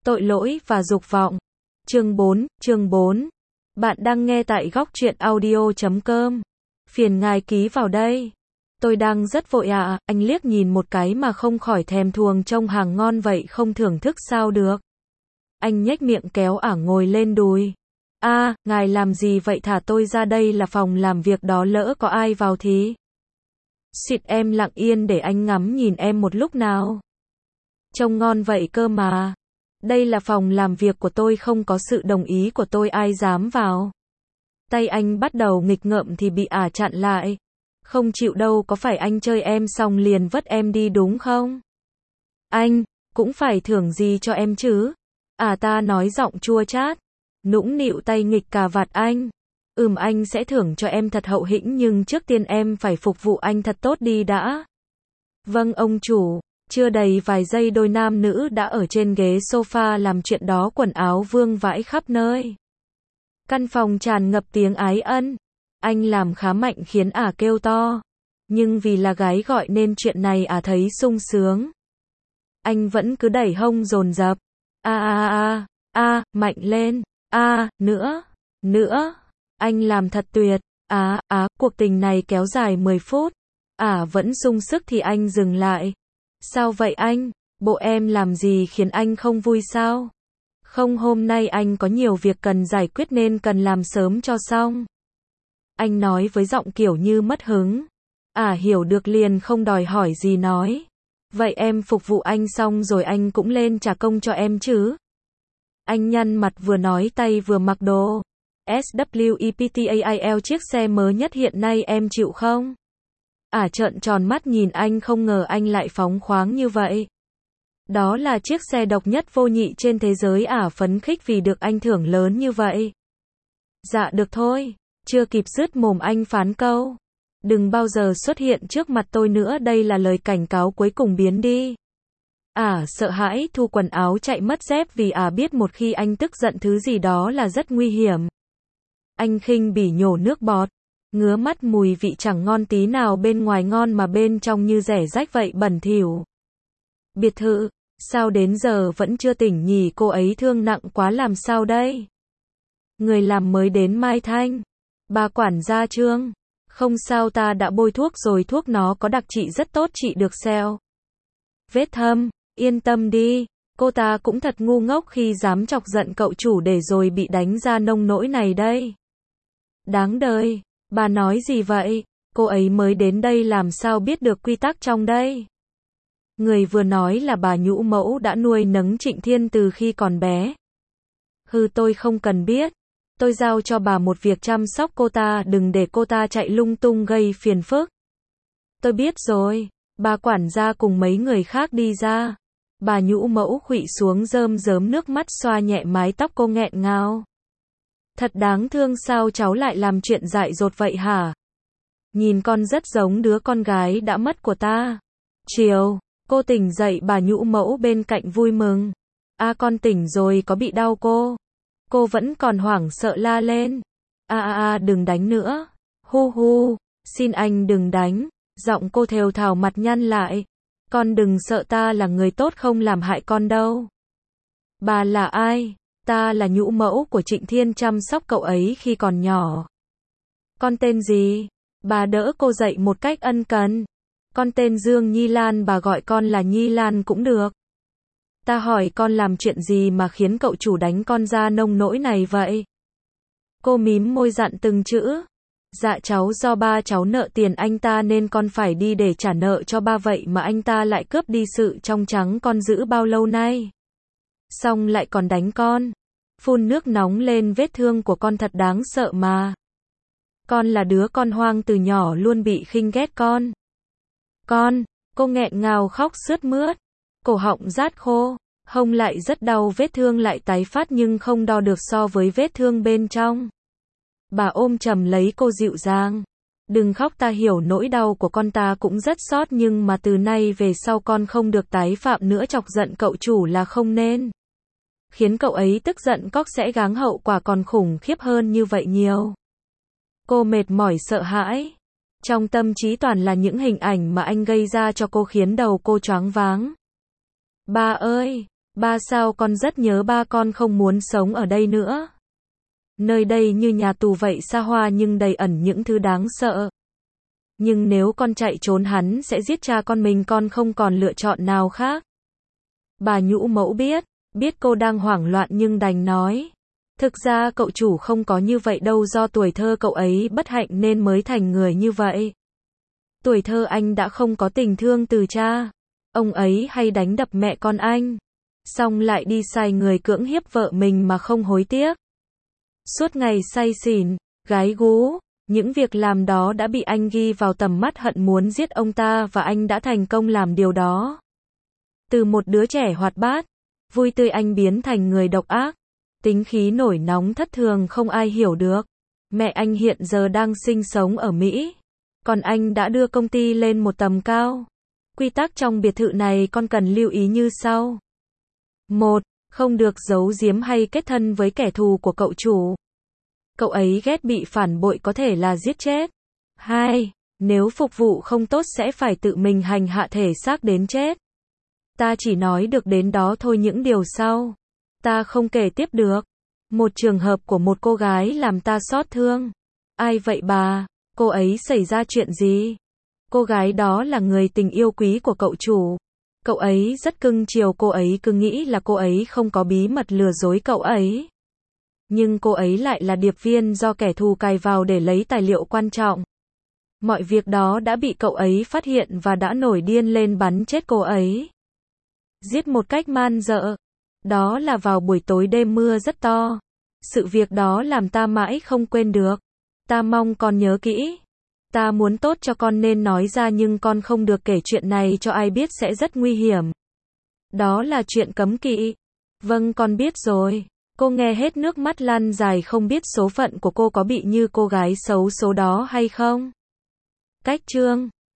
Tội lỗi và dục vọng. Chương 4. Bạn đang nghe tại góc truyện audio.com. Phiền ngài ký vào đây. Tôi đang rất vội ạ. Anh liếc nhìn một cái mà không khỏi thèm thuồng, trông hàng ngon vậy không thưởng thức sao được. Anh nhếch miệng kéo ngồi lên đùi. Ngài làm gì vậy, thả tôi ra, đây là phòng làm việc đó, lỡ có ai vào thì. Xịt, em lặng yên để anh ngắm nhìn em một lúc nào. Trông ngon vậy cơ mà. Đây là phòng làm việc của tôi, không có sự đồng ý của tôi ai dám vào. Tay anh bắt đầu nghịch ngợm thì bị chặn lại. Không chịu đâu, có phải anh chơi em xong liền vất em đi đúng không? Anh, cũng phải thưởng gì cho em chứ? Ta nói giọng chua chát. Nũng nịu tay nghịch cà vạt anh. Anh sẽ thưởng cho em thật hậu hĩnh, nhưng trước tiên em phải phục vụ anh thật tốt đi đã. Vâng ông chủ. Chưa đầy vài giây, đôi nam nữ đã ở trên ghế sofa làm chuyện đó, quần áo vương vãi khắp nơi. Căn phòng tràn ngập tiếng ái ân. Anh làm khá mạnh khiến kêu to. Nhưng vì là gái gọi nên chuyện này thấy sung sướng. Anh vẫn cứ đẩy hông dồn dập. Mạnh lên. Nữa. Anh làm thật tuyệt. Cuộc tình này kéo dài 10 phút. Vẫn sung sức thì anh dừng lại. Sao vậy anh? Bộ em làm gì khiến anh không vui sao? Không, hôm nay anh có nhiều việc cần giải quyết nên cần làm sớm cho xong. Anh nói với giọng kiểu như mất hứng. Hiểu được liền, không đòi hỏi gì nói. Vậy em phục vụ anh xong rồi anh cũng lên trả công cho em chứ? Anh nhăn mặt, vừa nói tay vừa mặc đồ. SWEPTAIL, chiếc xe mới nhất hiện nay, em chịu không? Trợn tròn mắt nhìn anh, không ngờ anh lại phóng khoáng như vậy. Đó là chiếc xe độc nhất vô nhị trên thế giới. Phấn khích vì được anh thưởng lớn như vậy. Dạ được thôi. Chưa kịp dứt mồm anh phán câu. Đừng bao giờ xuất hiện trước mặt tôi nữa, đây là lời cảnh cáo cuối cùng, biến đi. Sợ hãi thu quần áo chạy mất dép vì biết một khi anh tức giận thứ gì đó là rất nguy hiểm. Anh khinh bỉ nhổ nước bọt. Ngứa mắt, mùi vị chẳng ngon tí nào, bên ngoài ngon mà bên trong như rẻ rách vậy, bẩn thỉu. Biệt thự, sao đến giờ vẫn chưa tỉnh nhỉ, cô ấy thương nặng quá làm sao đây? Người làm mới đến Mai Thanh. Bà quản gia Trương. Không sao, ta đã bôi thuốc rồi, thuốc nó có đặc trị rất tốt, trị được sẹo vết thâm, yên tâm đi. Cô ta cũng thật ngu ngốc khi dám chọc giận cậu chủ để rồi bị đánh ra nông nỗi này đây. Đáng đời. Bà nói gì vậy? Cô ấy mới đến đây làm sao biết được quy tắc trong đây? Người vừa nói là bà nhũ mẫu đã nuôi nấng Trịnh Thiên từ khi còn bé. Tôi không cần biết. Tôi giao cho bà một việc, chăm sóc cô ta, đừng để cô ta chạy lung tung gây phiền phức. Tôi biết rồi. Bà quản gia cùng mấy người khác đi ra. Bà nhũ mẫu khuỵu xuống rơm rớm nước mắt xoa nhẹ mái tóc cô, nghẹn ngào. Thật đáng thương, sao cháu lại làm chuyện dại dột vậy hả? Nhìn con rất giống đứa con gái đã mất của ta. Chiều, cô tỉnh dậy, bà nhũ mẫu bên cạnh vui mừng. Con tỉnh rồi, có bị đau cô? Cô vẫn còn hoảng sợ la lên. Đừng đánh nữa. Hu, xin anh đừng đánh. Giọng cô thều thào, mặt nhăn lại. Con đừng sợ, ta là người tốt, không làm hại con đâu. Bà là ai? Ta là nhũ mẫu của Trịnh Thiên, chăm sóc cậu ấy khi còn nhỏ. Con tên gì? Bà đỡ cô dậy một cách ân cần. Con tên Dương Nhi Lan, bà gọi con là Nhi Lan cũng được. Ta hỏi con làm chuyện gì mà khiến cậu chủ đánh con ra nông nỗi này vậy? Cô mím môi dặn từng chữ. Dạ cháu do ba cháu nợ tiền anh ta nên con phải đi để trả nợ cho ba, vậy mà anh ta lại cướp đi sự trong trắng con giữ bao lâu nay. Xong lại còn đánh con. Phun nước nóng lên vết thương của con, thật đáng sợ mà. Con là đứa con hoang từ nhỏ, luôn bị khinh ghét con. Cô nghẹn ngào khóc sướt mướt. Cổ họng rát khô, hông lại rất đau, vết thương lại tái phát nhưng không đo được so với vết thương bên trong. Bà ôm chầm lấy cô dịu dàng. Đừng khóc, ta hiểu nỗi đau của con, ta cũng rất xót, nhưng mà từ nay về sau con không được tái phạm nữa, chọc giận cậu chủ là không nên. Khiến cậu ấy tức giận cóc sẽ gắng hậu quả còn khủng khiếp hơn như vậy nhiều. Cô mệt mỏi sợ hãi. Trong tâm trí toàn là những hình ảnh mà anh gây ra cho cô khiến đầu cô choáng váng. Ba ơi, Ba sao con rất nhớ ba, con không muốn sống ở đây nữa. Nơi đây như nhà tù vậy, xa hoa nhưng đầy ẩn những thứ đáng sợ. Nhưng nếu con chạy trốn hắn sẽ giết cha con mình, con không còn lựa chọn nào khác. Bà nhũ mẫu biết cô đang hoảng loạn nhưng đành nói. Thực ra cậu chủ không có như vậy đâu, do tuổi thơ cậu ấy bất hạnh nên mới thành người như vậy. Tuổi thơ anh đã không có tình thương từ cha. Ông ấy hay đánh đập mẹ con anh. Xong lại đi sai người cưỡng hiếp vợ mình mà không hối tiếc. Suốt ngày say xỉn, gái gú, những việc làm đó đã bị anh ghi vào tầm mắt, hận muốn giết ông ta và anh đã thành công làm điều đó. Từ một đứa trẻ hoạt bát, vui tươi anh biến thành người độc ác, tính khí nổi nóng thất thường không ai hiểu được. Mẹ anh hiện giờ đang sinh sống ở Mỹ, còn anh đã đưa công ty lên một tầm cao. Quy tắc trong biệt thự này con cần lưu ý như sau. 1. Không được giấu giếm hay kết thân với kẻ thù của cậu chủ. Cậu ấy ghét bị phản bội, có thể là giết chết. 2. Nếu phục vụ không tốt sẽ phải tự mình hành hạ thể xác đến chết. Ta chỉ nói được đến đó thôi, những điều sau ta không kể tiếp được. Một trường hợp của một cô gái làm ta xót thương. Ai vậy bà? Cô ấy xảy ra chuyện gì? Cô gái đó là người tình yêu quý của cậu chủ. Cậu ấy rất cưng chiều cô ấy, cứ nghĩ là cô ấy không có bí mật lừa dối cậu ấy. Nhưng cô ấy lại là điệp viên do kẻ thù cài vào để lấy tài liệu quan trọng. Mọi việc đó đã bị cậu ấy phát hiện và đã nổi điên lên bắn chết cô ấy. Giết một cách man dợ. Đó là vào buổi tối đêm mưa rất to. Sự việc đó làm ta mãi không quên được. Ta mong con nhớ kỹ. Ta muốn tốt cho con nên nói ra, nhưng con không được kể chuyện này cho ai biết, sẽ rất nguy hiểm. Đó là chuyện cấm kỵ. Vâng, con biết rồi. Cô nghe hết, nước mắt lăn dài, không biết số phận của cô có bị như cô gái xấu số đó hay không. Cách chương